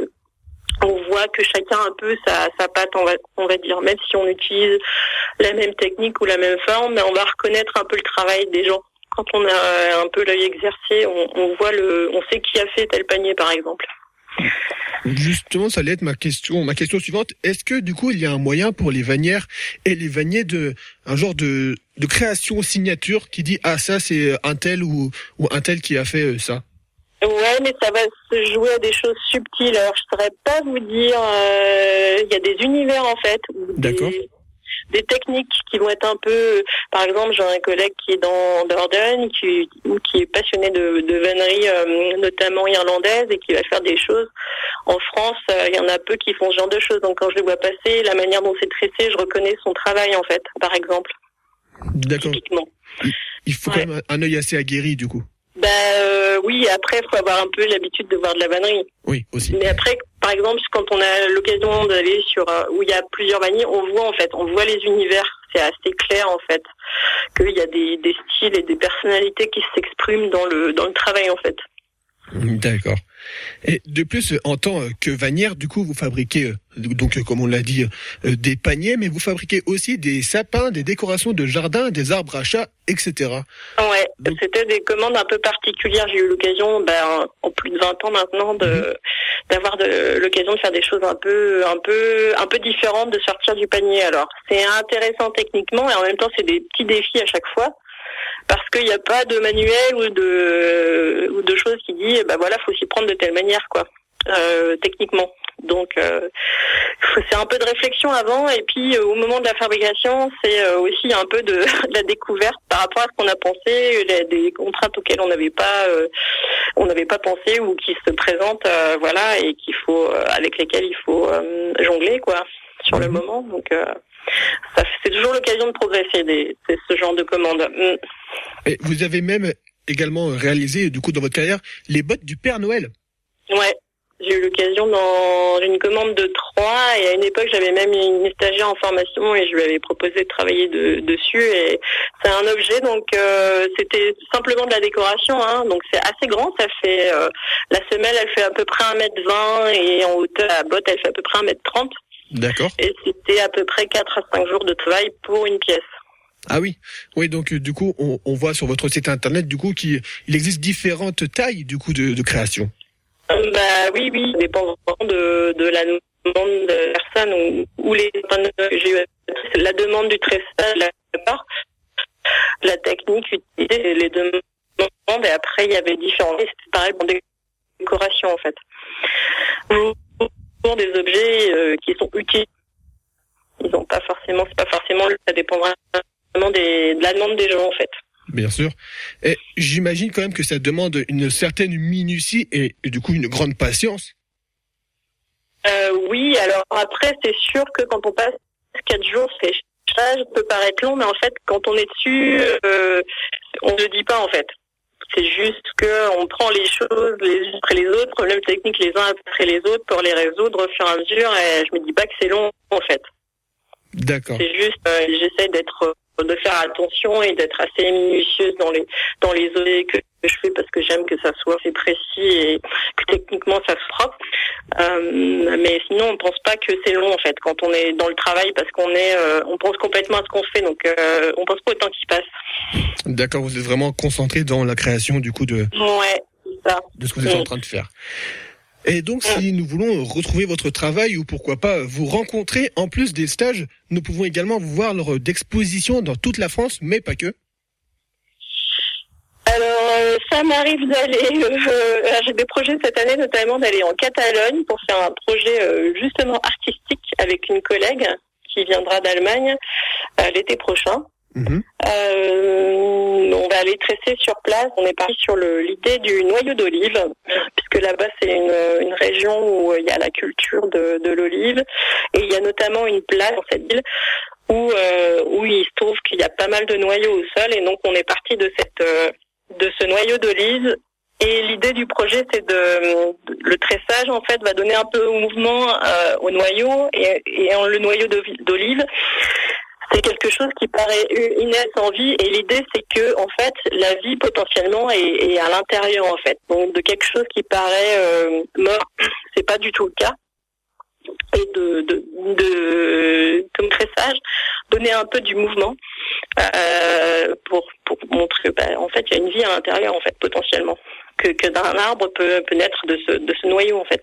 on voit que chacun un peu sa sa patte, on va on va dire, même si on utilise la même technique ou la même forme, mais on va reconnaître un peu le travail des gens. Quand on a un peu l'œil exercé, on, on voit le, on sait qui a fait tel panier, par exemple. Justement, ça allait être ma question, ma question suivante. Est-ce que, du coup, il y a un moyen pour les vannières et les vanniers de, un genre de, de création signature qui dit, ah, ça, c'est un tel ou, ou un tel qui a fait ça? Ouais, mais ça va se jouer à des choses subtiles. Alors, je saurais pas vous dire, euh, il y a des univers, en fait. D'accord. Des... des techniques qui vont être un peu, par exemple, j'ai un collègue qui est dans Dordogne, qui, qui est passionné de, de vannerie, euh, notamment irlandaise, et qui va faire des choses. En France, euh, il y en a peu qui font ce genre de choses. Donc quand je le vois passer, la manière dont c'est tressé, je reconnais son travail, en fait, par exemple. D'accord. Typiquement. Il faut ouais. quand même un œil assez aguerri, du coup. Bah euh, oui, après il faut avoir un peu l'habitude de voir de la vannerie. Oui, aussi. Mais après, par exemple, quand on a l'occasion d'aller sur euh, où il y a plusieurs vanniers, on voit en fait, on voit les univers. C'est assez clair en fait qu'il y a des, des styles et des personnalités qui s'expriment dans le dans le travail en fait. D'accord. Et de plus, en tant que vannière, du coup, vous fabriquez, donc comme on l'a dit, des paniers, mais vous fabriquez aussi des sapins, des décorations de jardin, des arbres à chat, et cetera. Ouais, donc... c'était des commandes un peu particulières. J'ai eu l'occasion, ben, en plus de vingt ans maintenant, de mmh. d'avoir de, l'occasion de faire des choses un peu, un peu, un peu différentes, de sortir du panier. Alors, c'est intéressant techniquement et en même temps, c'est des petits défis à chaque fois. Parce qu'il n'y a pas de manuel ou de ou de choses qui dit bah voilà, faut s'y prendre de telle manière quoi, euh, techniquement. Donc euh, c'est un peu de réflexion avant et puis euh, au moment de la fabrication, c'est euh, aussi un peu de, de la découverte par rapport à ce qu'on a pensé, les, des contraintes auxquelles on n'avait pas euh, on n'avait pas pensé ou qui se présentent euh, voilà et qu'il faut euh, avec lesquelles il faut euh, jongler quoi sur le moment. Donc euh, ça, c'est toujours l'occasion de progresser, des, c'est ce genre de commandes. Mm. Et vous avez même également réalisé, du coup, dans votre carrière, les bottes du Père Noël. Ouais, j'ai eu l'occasion dans une commande de trois, et à une époque, j'avais même une stagiaire en formation et je lui avais proposé de travailler de, dessus. Et c'est un objet, donc euh, c'était simplement de la décoration, hein, donc c'est assez grand. Ça fait euh, la semelle, elle fait à peu près un mètre vingt et en hauteur, la botte, elle fait à peu près un mètre trente. D'accord. Et c'était à peu près quatre à cinq jours de travail pour une pièce. Ah oui, oui. Donc euh, du coup, on, on voit sur votre site internet du coup qu'il il existe différentes tailles du coup de, de création. Euh, bah oui, oui, ça dépend vraiment de, de la demande de la personne ou, ou les j'ai eu la demande du tressage, la part, la technique utilisée, les demandes. Et après, il y avait différents. C'était pareil pour des décorations en fait. Pour des objets euh, qui sont utiles. Ils n'ont pas forcément, c'est pas forcément, ça dépend vraiment des, de la demande des gens en fait. Bien sûr. Et j'imagine quand même que ça demande une certaine minutie et, et du coup une grande patience. Euh, oui, alors après c'est sûr que quand on passe quatre jours, c'est ça peut paraître long, mais en fait quand on est dessus, euh, on ne le dit pas en fait. C'est juste que on prend les choses les unes après les autres, problèmes techniques les uns après les autres pour les résoudre au fur et à mesure. Et je me dis pas que c'est long en fait. D'accord. C'est juste, euh, j'essaie d'être, de faire attention et d'être assez minutieuse dans les dans les objets que je fais parce que j'aime que ça soit assez précis et que techniquement ça se propre. Euh, mais sinon, on pense pas que c'est long en fait quand on est dans le travail parce qu'on est, euh, on pense complètement à ce qu'on fait, donc euh, on pense pas au temps qui passe. D'accord, vous êtes vraiment concentré dans la création du coup de. Ouais, c'est ça. De ce que vous êtes mmh. en train de faire. Et donc, si nous voulons retrouver votre travail ou pourquoi pas vous rencontrer en plus des stages, nous pouvons également vous voir lors d'expositions dans toute la France, mais pas que. Alors, ça m'arrive d'aller, euh, j'ai des projets cette année notamment d'aller en Catalogne pour faire un projet euh, justement artistique avec une collègue qui viendra d'Allemagne euh, l'été prochain. Mmh. Euh, on va aller tresser sur place. On est parti sur le, l'idée du noyau d'olive, puisque là-bas c'est une, une région où il y a la culture de, de l'olive, et il y a notamment une place dans cette ville où euh, où il se trouve qu'il y a pas mal de noyaux au sol, et donc on est parti de cette euh, de ce noyau d'olive. Et l'idée du projet, c'est de, de le tressage en fait va donner un peu au mouvement euh, au noyau, et, et en le noyau d'olive, c'est quelque chose qui paraît inerte en vie, et l'idée c'est que en fait la vie potentiellement est, est à l'intérieur en fait. Donc de quelque chose qui paraît euh, mort, c'est pas du tout le cas. Et de, de, de comme tressage, donner un peu du mouvement euh, pour pour montrer bah, en fait il y a une vie à l'intérieur en fait potentiellement, que que d'un arbre peut peut naître de ce de ce noyau en fait.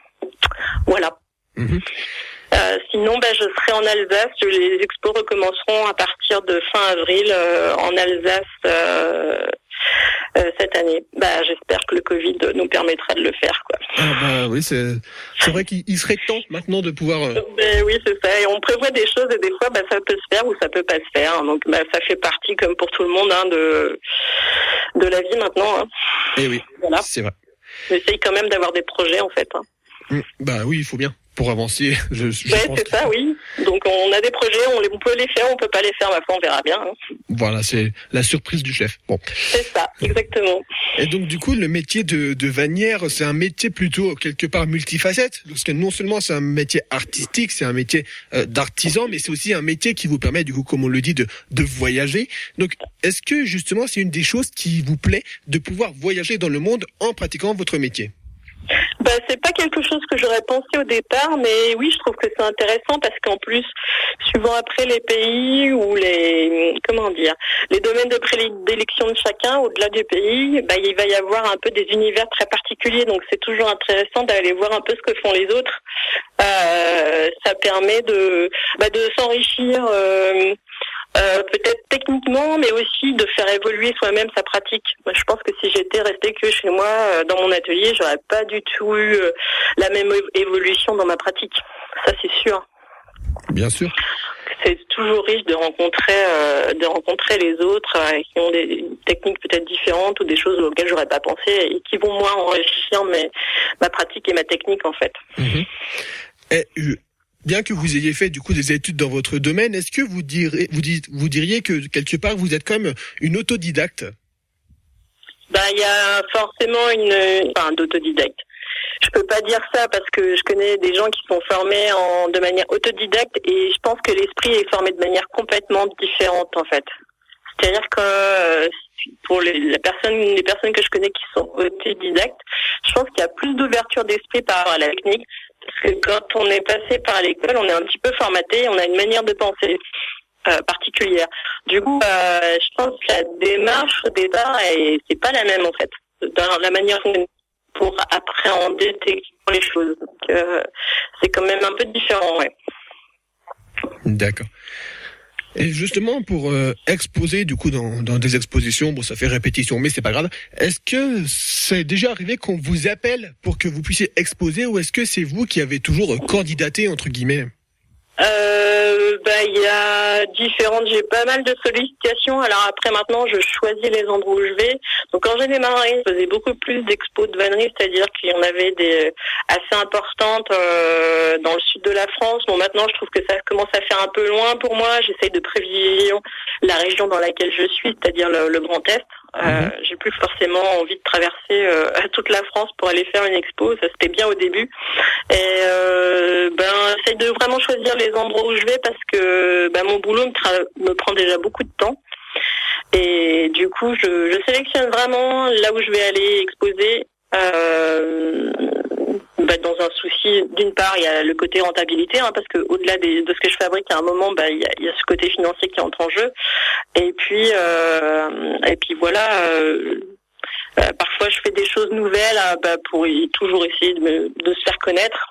Voilà. Mmh. Euh, sinon, bah, je serai en Alsace. Les expos recommenceront à partir de fin avril euh, en Alsace euh, euh, cette année. Bah, j'espère que le Covid nous permettra de le faire, quoi. Ah bah oui, c'est c'est vrai qu'il serait temps maintenant de pouvoir. Euh... Ben oui, c'est ça. Et on prévoit des choses et des fois, bah, ça peut se faire ou ça peut pas se faire. Donc, bah, ça fait partie, comme pour tout le monde, hein, de de la vie maintenant. Hein. Et oui, voilà. C'est vrai. J'essaye quand même d'avoir des projets, en fait. Hein. Mmh, bah oui, il faut bien. Pour avancer, je, je ouais, pense c'est ça, oui. Donc on a des projets, on, les, on peut les faire, on peut pas les faire, ma foi, on verra bien. Hein. Voilà, c'est la surprise du chef. Bon. C'est ça, exactement. Et donc du coup, le métier de, de vannière, c'est un métier plutôt quelque part multifacette, parce que non seulement c'est un métier artistique, c'est un métier euh, d'artisan, mais c'est aussi un métier qui vous permet, du coup, comme on le dit, de, de voyager. Donc, est-ce que justement, c'est une des choses qui vous plaît de pouvoir voyager dans le monde en pratiquant votre métier? Bah, c'est pas quelque chose que j'aurais pensé au départ, mais oui, je trouve que c'est intéressant parce qu'en plus, suivant après les pays ou les, comment dire, les domaines de prédilection de chacun, au-delà du pays, bah, il va y avoir un peu des univers très particuliers, donc c'est toujours intéressant d'aller voir un peu ce que font les autres. Euh, ça permet de, bah, de s'enrichir, euh, Euh, peut-être techniquement, mais aussi de faire évoluer soi-même sa pratique. Moi, je pense que si j'étais restée que chez moi, euh, dans mon atelier, j'aurais pas du tout eu euh, la même évolution dans ma pratique. Ça, c'est sûr. Bien sûr. C'est toujours riche de rencontrer, euh, de rencontrer les autres euh, qui ont des techniques peut-être différentes ou des choses auxquelles j'aurais pas pensé et qui vont moi enrichir mes, ma pratique et ma technique en fait. Mmh. Et, euh... Bien que vous ayez fait du coup des études dans votre domaine, est-ce que vous direz, vous, dites, vous diriez que quelque part vous êtes quand même une autodidacte? Ben, il y a forcément une, enfin, d'autodidacte. Je peux pas dire ça parce que je connais des gens qui sont formés en, de manière autodidacte, et je pense que l'esprit est formé de manière complètement différente en fait. C'est-à-dire que pour les, la personne, les personnes que je connais qui sont autodidactes, je pense qu'il y a plus d'ouverture d'esprit par rapport à la technique. Parce que quand on est passé par l'école, on est un petit peu formaté, on a une manière de penser euh, particulière. Du coup, euh, je pense que la démarche au départ, est, c'est pas la même en fait, dans la manière pour appréhender techniquement les choses. Donc, euh, c'est quand même un peu différent, ouais. D'accord. Et justement, pour euh, exposer du coup dans, dans des expositions, bon, ça fait répétition, mais c'est pas grave. Est-ce que c'est déjà arrivé qu'on vous appelle pour que vous puissiez exposer, ou est-ce que c'est vous qui avez toujours candidaté entre guillemets? Euh, bah, il y a différentes, j'ai pas mal de sollicitations. Alors après, maintenant, je choisis les endroits où je vais. Donc, quand j'ai démarré, je faisais beaucoup plus d'expos de vannerie, c'est-à-dire qu'il y en avait des assez importantes, euh, dans le sud de la France. Bon, maintenant, je trouve que ça commence à faire un peu loin pour moi. J'essaye de privilégier la région dans laquelle je suis, c'est-à-dire le, le Grand Est. Euh, mmh. J'ai plus forcément envie de traverser euh, toute la France pour aller faire une expo. Ça c'était bien au début. Et euh, ben, j'essaie de vraiment choisir les endroits où je vais parce que ben, mon boulot me, tra- me prend déjà beaucoup de temps. Et du coup, je, je sélectionne vraiment là où je vais aller exposer. Euh, bah, dans un souci, d'une part, il y a le côté rentabilité, hein, parce que au-delà des, de ce que je fabrique, à un moment, bah, il y a, il y a ce côté financier qui entre en jeu. Et puis, euh, et puis voilà. Euh, euh, parfois, je fais des choses nouvelles, hein, bah, pour y, toujours essayer de, me, de se faire connaître.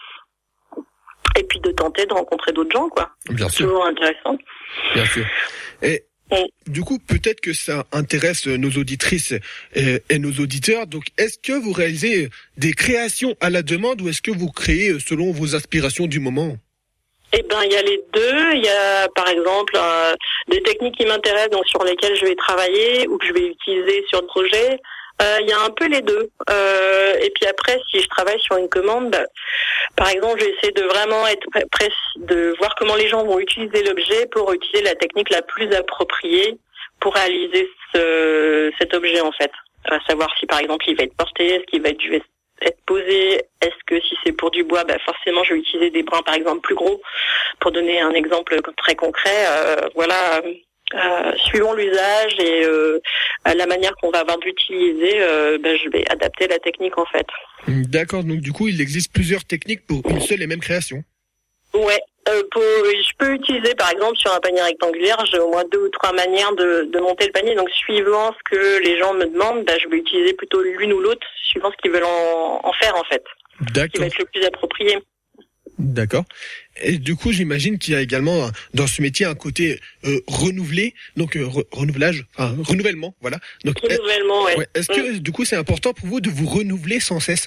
Et puis de tenter de rencontrer d'autres gens, quoi. Bien C'est sûr. toujours intéressant. Bien sûr. Et du coup, peut-être que ça intéresse nos auditrices et, et nos auditeurs. Donc, est-ce que vous réalisez des créations à la demande ou est-ce que vous créez selon vos aspirations du moment? Eh ben, il y a les deux. Il y a, par exemple, euh, des techniques qui m'intéressent, donc sur lesquelles je vais travailler ou que je vais utiliser sur le projet. Euh, il y a un peu les deux. Euh, et puis après, si je travaille sur une commande, bah, par exemple, je vais essayer de vraiment être prêt, de voir comment les gens vont utiliser l'objet pour utiliser la technique la plus appropriée pour réaliser ce, cet objet en fait. À savoir si par exemple il va être porté, est-ce qu'il va être, être posé, est-ce que si c'est pour du bois, bah forcément je vais utiliser des brins par exemple plus gros. Pour donner un exemple très concret, euh, voilà. Euh, suivant l'usage et euh, la manière qu'on va avoir d'utiliser, euh, ben, je vais adapter la technique en fait. D'accord, donc du coup il existe plusieurs techniques pour une seule et même création. Ouais, euh, pour, je peux utiliser par exemple sur un panier rectangulaire, j'ai au moins deux ou trois manières de, de monter le panier, donc suivant ce que les gens me demandent, ben, je vais utiliser plutôt l'une ou l'autre, suivant ce qu'ils veulent en, en faire en fait. D'accord. Ce qui va être le plus approprié. D'accord. Et du coup, j'imagine qu'il y a également dans ce métier un côté euh, renouvelé, donc euh, re- renouvelage, enfin renouvellement, voilà. Donc renouvellement, est, ouais. Est-ce que du coup, c'est important pour vous de vous renouveler sans cesse?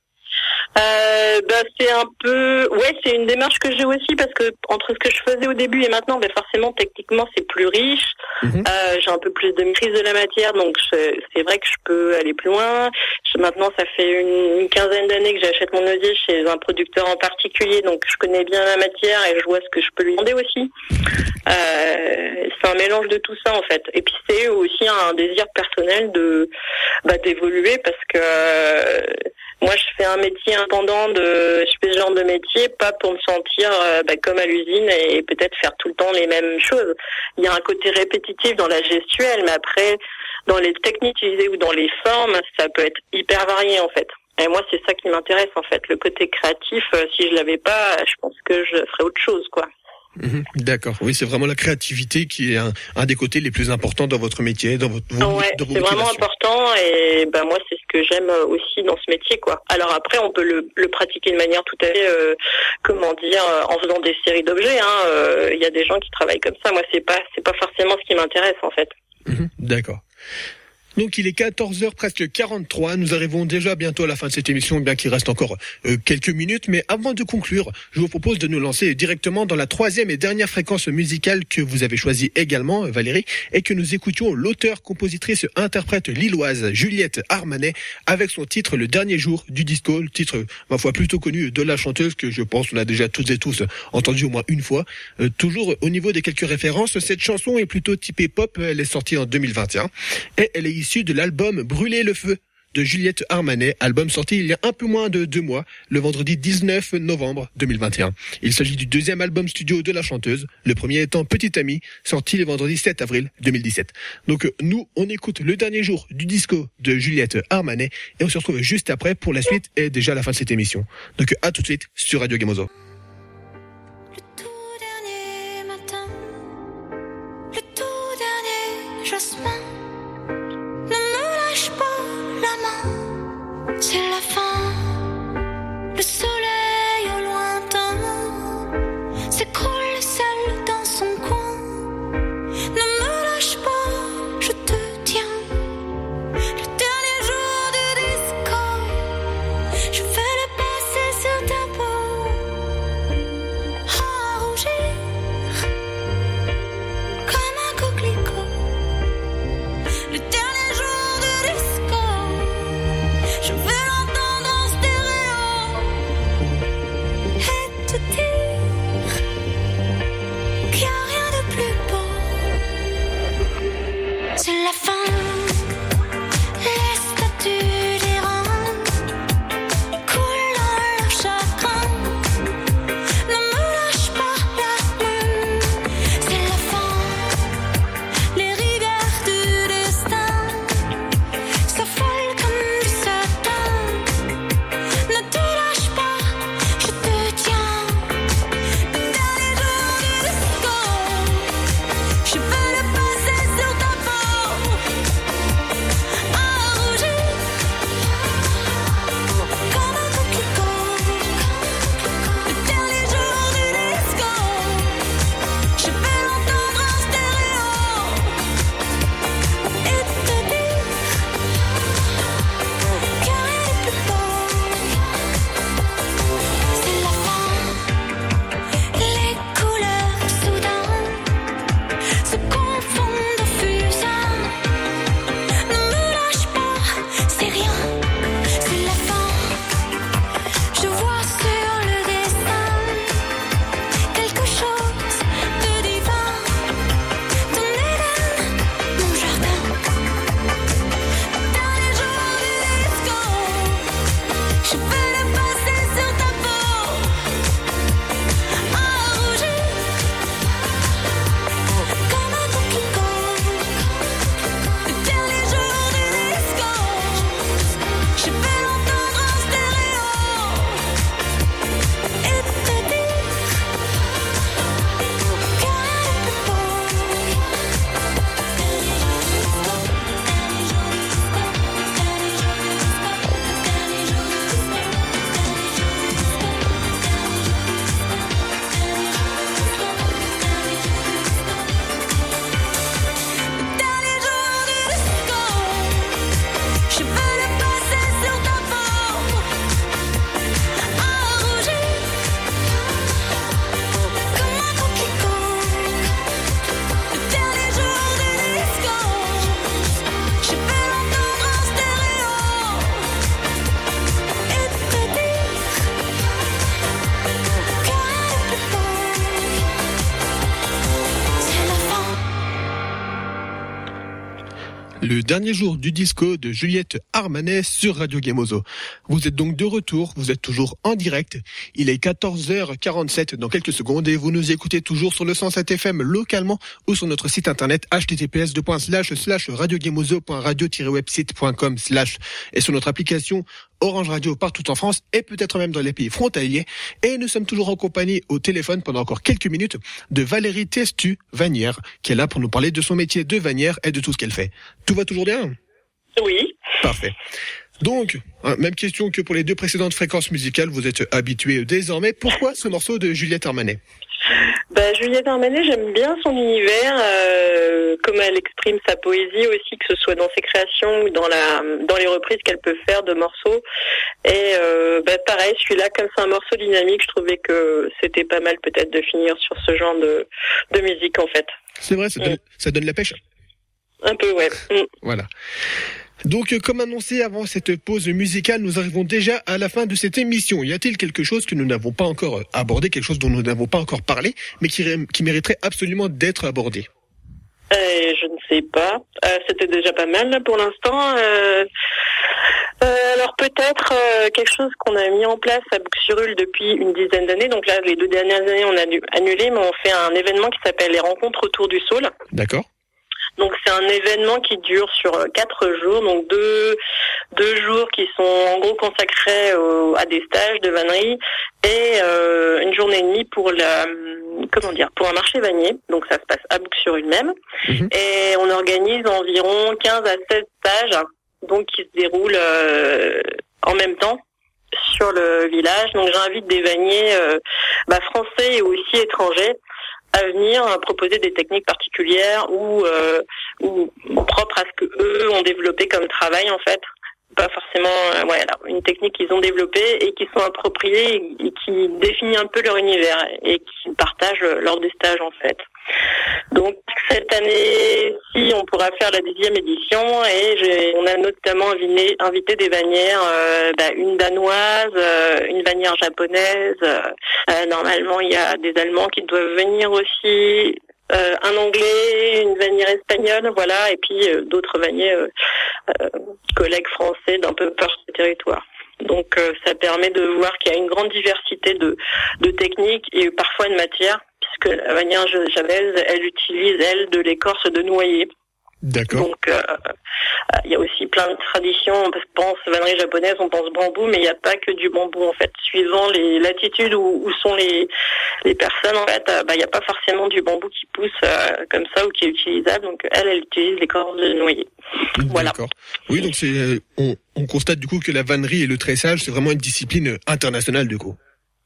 Euh, bah c'est un peu, ouais, c'est une démarche que j'ai aussi parce que entre ce que je faisais au début et maintenant, bah forcément techniquement c'est plus riche. Mmh. Euh, j'ai un peu plus de maîtrise de la matière, donc je, c'est vrai que je peux aller plus loin. Je, maintenant, ça fait une, une quinzaine d'années que j'achète mon osier chez un producteur en particulier, donc je connais bien la matière et je vois ce que je peux lui demander aussi. Euh, c'est un mélange de tout ça en fait. Et puis c'est aussi un désir personnel de bah, d'évoluer parce que euh, moi, je fais un métier indépendant de, je fais ce genre de métier, pas pour me sentir euh, bah, comme à l'usine et peut-être faire tout le temps les mêmes choses. Il y a un côté répétitif dans la gestuelle, mais après, dans les techniques utilisées ou dans les formes, ça peut être hyper varié en fait. Et moi, c'est ça qui m'intéresse en fait. Le côté créatif, euh, si je l'avais pas, je pense que je ferais autre chose, quoi. Mmh, d'accord. Oui, c'est vraiment la créativité qui est un, un des côtés les plus importants dans votre métier, dans votre vos, ouais, dans vos c'est vraiment important et ben moi c'est ce que j'aime aussi dans ce métier quoi. Alors après on peut le, le pratiquer de manière tout à fait euh, comment dire en faisant des séries d'objets. Hein. Euh, il y a des gens qui travaillent comme ça. Moi c'est pas c'est pas forcément ce qui m'intéresse en fait. Mmh, d'accord. Donc il est quatorze heures presque quarante-trois, nous arrivons déjà bientôt à la fin de cette émission, bien qu'il reste encore euh, quelques minutes, mais avant de conclure, je vous propose de nous lancer directement dans la troisième et dernière fréquence musicale que vous avez choisie également, Valérie, et que nous écoutions l'auteur, compositrice, interprète lilloise Juliette Armanet avec son titre Le Dernier Jour du Disco, le titre, ma foi, plutôt connu de la chanteuse que je pense on a déjà toutes et tous entendu au moins une fois. Euh, toujours au niveau des quelques références, cette chanson est plutôt typée pop, elle est sortie en deux mille vingt et un et elle est issue de l'album Brûler le feu de Juliette Armanet, album sorti il y a un peu moins de deux mois, le vendredi dix-neuf novembre deux mille vingt et un. Il s'agit du deuxième album studio de la chanteuse, le premier étant Petit Ami, sorti le vendredi sept avril deux mille dix-sept. Donc nous, on écoute Le Dernier Jour du Disco de Juliette Armanet et on se retrouve juste après pour la suite et déjà la fin de cette émission. Donc à tout de suite sur Radio Gemozo. Le tout dernier matin, le tout dernier jasmin. C'est la fin, le soleil au lointain s'écroule seul dans son coin. Ne me lâche pas, je te tiens. Le dernier jour du disco, je vais le passer sur ta peau. Le dernier jour du disco de Juliette Armanet sur Radio Gemozo. Vous êtes donc de retour, vous êtes toujours en direct. Il est quatorze heures quarante-sept dans quelques secondes et vous nous écoutez toujours sur le cent sept F M localement ou sur notre site internet h t t p s deux points slash slash radio gemozo point radio tiret website point com slash et sur notre application Orange Radio partout en France et peut-être même dans les pays frontaliers. Et nous sommes toujours en compagnie au téléphone pendant encore quelques minutes de Valérie Testu-Vanière qui est là pour nous parler de son métier de vannière et de tout ce qu'elle fait. Tout va toujours bien ? Oui. Parfait. Donc, hein, même question que pour les deux précédentes fréquences musicales, vous êtes habitués désormais. Pourquoi ce morceau de Juliette Armanet ? Bah, Juliette Armanet, j'aime bien son univers, euh, comme elle exprime sa poésie aussi, que ce soit dans ses créations ou dans la dans les reprises qu'elle peut faire de morceaux. Et euh, bah, pareil, celui-là, comme c'est un morceau dynamique, je trouvais que c'était pas mal peut-être de finir sur ce genre de de musique en fait. C'est vrai, ça donne, mmh. ça donne la pêche. Un peu, ouais. Mmh. Voilà. Donc, comme annoncé avant cette pause musicale, nous arrivons déjà à la fin de cette émission. Y a-t-il quelque chose que nous n'avons pas encore abordé, quelque chose dont nous n'avons pas encore parlé, mais qui, qui mériterait absolument d'être abordé ? euh, Je ne sais pas. Euh, c'était déjà pas mal là, pour l'instant. Euh, euh, alors peut-être euh, quelque chose qu'on a mis en place à Bouxurul depuis une dizaine d'années. Donc là, les deux dernières années, on a dû annuler, mais on fait un événement qui s'appelle les Rencontres autour du Saule. D'accord. Donc c'est un événement qui dure sur quatre jours, donc deux deux jours qui sont en gros consacrés au, à des stages de vannerie et euh, une journée et demie pour la comment dire pour un marché vannier. Donc ça se passe à Bouxurul même mmh. et on organise environ quinze à seize stages donc qui se déroulent euh, en même temps sur le village. Donc j'invite des vanniers euh, bah, français et aussi étrangers à venir à proposer des techniques particulières ou, euh, ou propres à ce que eux ont développé comme travail en fait. Pas forcément euh, ouais, alors, une technique qu'ils ont développée et qui sont appropriées et qui définit un peu leur univers et qui partagent lors des stages en fait. Donc cette année-ci, on pourra faire la dixième édition et j'ai, on a notamment invité, invité des vannières, euh, bah, une danoise, euh, une vannière japonaise. Euh, normalement, il y a des Allemands qui doivent venir aussi. Euh, un anglais, une vannière espagnole, voilà, et puis euh, d'autres vanniers, euh, euh, collègues français d'un peu par ce territoire. Donc euh, ça permet de voir qu'il y a une grande diversité de, de techniques et parfois de matières, puisque la vannière javanaise, elle utilise, elle, de l'écorce de noyer. D'accord. Donc, euh, il y a aussi plein de traditions. Parce qu'on pense vannerie japonaise, on pense bambou, mais il n'y a pas que du bambou en fait. Suivant les latitudes où, où sont les les personnes, en fait, euh, bah il n'y a pas forcément du bambou qui pousse euh, comme ça ou qui est utilisable. Donc, elle, elle utilise l'écorce de noyer. Voilà. D'accord. Oui, donc c'est euh, on, on constate du coup que la vannerie et le tressage, c'est vraiment une discipline internationale du coup.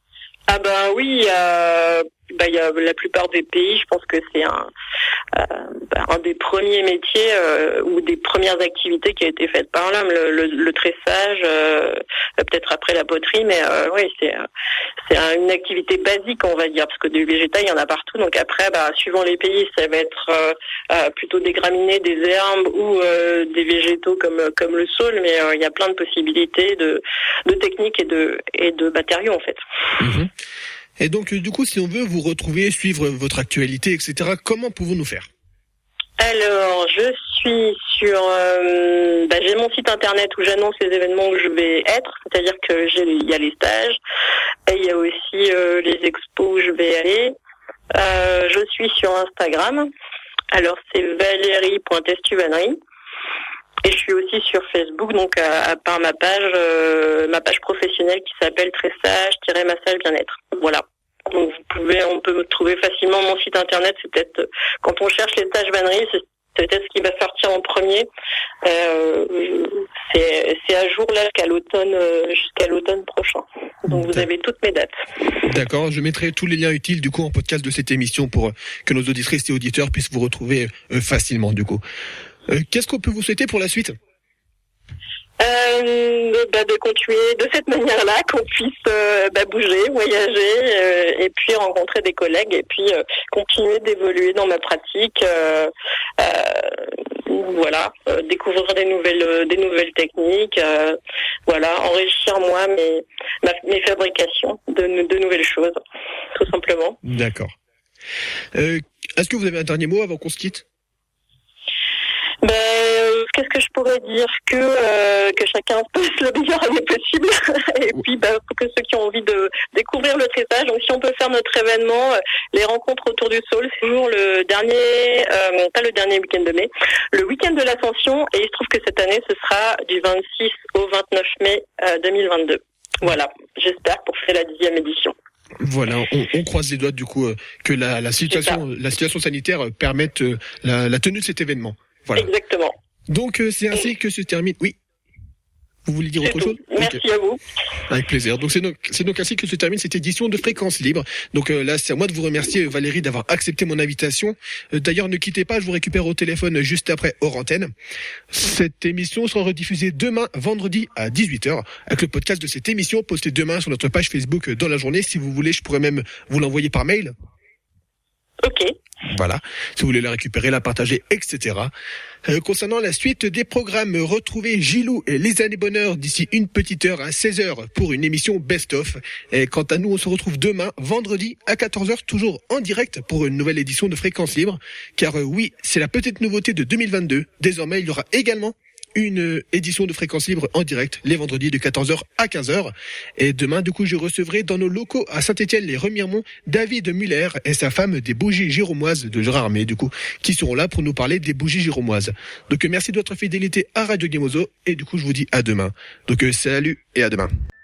Ah bah oui, euh, bah il y a la plupart des pays, je pense que c'est un euh, bah, un des premiers métiers euh, ou des premières activités qui a été faite par l'homme, le, le, le tressage, euh, peut-être après la poterie, mais euh, oui c'est c'est un, une activité basique on va dire, parce que du végétal il y en a partout, donc après bah suivant les pays ça va être euh, euh, plutôt des graminées, des herbes ou euh, des végétaux comme comme le saule, mais euh, il y a plein de possibilités de de techniques et de et de matériaux en fait. Mmh. Et donc, du coup, si on veut vous retrouver, suivre votre actualité, et cetera, comment pouvons-nous faire ? Alors, je suis sur... Euh, bah, j'ai mon site internet où j'annonce les événements où je vais être, c'est-à-dire que j'ai, il y a les stages, et il y a aussi euh, les expos où je vais aller. Euh, je suis sur Instagram, alors c'est valérie point testu-vannerie. Et je suis aussi sur Facebook, donc à, à part ma page, euh, ma page professionnelle qui s'appelle tressage-massage bien-être. Voilà. Donc vous pouvez, on peut trouver facilement mon site internet. C'est peut-être quand on cherche les stages vannerie, c'est peut-être ce qui va sortir en premier. Euh, c'est, c'est à jour là jusqu'à l'automne, jusqu'à l'automne prochain. Donc vous avez toutes mes dates. D'accord. Je mettrai tous les liens utiles du coup en podcast de cette émission pour que nos auditrices et auditeurs puissent vous retrouver euh, facilement du coup. Euh, qu'est-ce qu'on peut vous souhaiter pour la suite ? Euh, bah, de continuer de cette manière-là, qu'on puisse euh, bah, bouger, voyager, euh, et puis rencontrer des collègues, et puis euh, continuer d'évoluer dans ma pratique. Euh, euh, voilà, euh, découvrir des nouvelles, euh, des nouvelles techniques. Euh, voilà, enrichir moi mes, ma, mes fabrications de, de nouvelles choses, tout simplement. D'accord. Euh, est-ce que vous avez un dernier mot avant qu'on se quitte ? Ben, qu'est-ce que je pourrais dire? Que euh, que chacun passe le meilleure année possible. Et puis, bah, pour que ceux qui ont envie de découvrir le tressage, donc si on peut faire notre événement, euh, les rencontres autour du Saule, c'est toujours le dernier, euh, pas le dernier week-end de mai, le week-end de l'Ascension. Et il se trouve que cette année, ce sera du vingt-six au vingt-neuf mai euh, deux mille vingt-deux. Voilà, j'espère pour faire la dixième édition. Voilà, on, on croise les doigts du coup euh, que la, la situation, la situation sanitaire euh, permette euh, la, la tenue de cet événement. Voilà. Exactement. Donc euh, c'est ainsi que se termine. Oui. Vous voulez dire C'est autre tout. chose? Merci Okay. à vous. Avec plaisir. Donc c'est donc c'est donc ainsi que se termine cette édition de Fréquence Libre. Donc euh, là c'est à moi de vous remercier Valérie d'avoir accepté mon invitation. Euh, d'ailleurs ne quittez pas, je vous récupère au téléphone juste après hors antenne. Cette émission sera rediffusée demain vendredi à dix-huit heures avec le podcast de cette émission posté demain sur notre page Facebook dans la journée. Si vous voulez, je pourrais même vous l'envoyer par mail. Ok. Voilà, si vous voulez la récupérer, la partager, et cetera. Euh, concernant la suite des programmes, retrouvez Gilou et les années bonheur d'ici une petite heure à seize heures pour une émission best-of. Et quant à nous, on se retrouve demain, vendredi, à quatorze heures, toujours en direct pour une nouvelle édition de Fréquence Libre. Car euh, oui, c'est la petite nouveauté de deux mille vingt-deux. Désormais, il y aura également une édition de Fréquence Libre en direct les vendredis de quatorze heures à quinze heures. Et demain, du coup, je recevrai dans nos locaux à Saint-Étienne-les-Remiremont David Muller et sa femme des bougies giromoises de Gérard Armé, du coup, qui seront là pour nous parler des bougies giromoises. Donc, merci de votre fidélité à Radio Gemozo et du coup, je vous dis à demain. Donc, salut et à demain.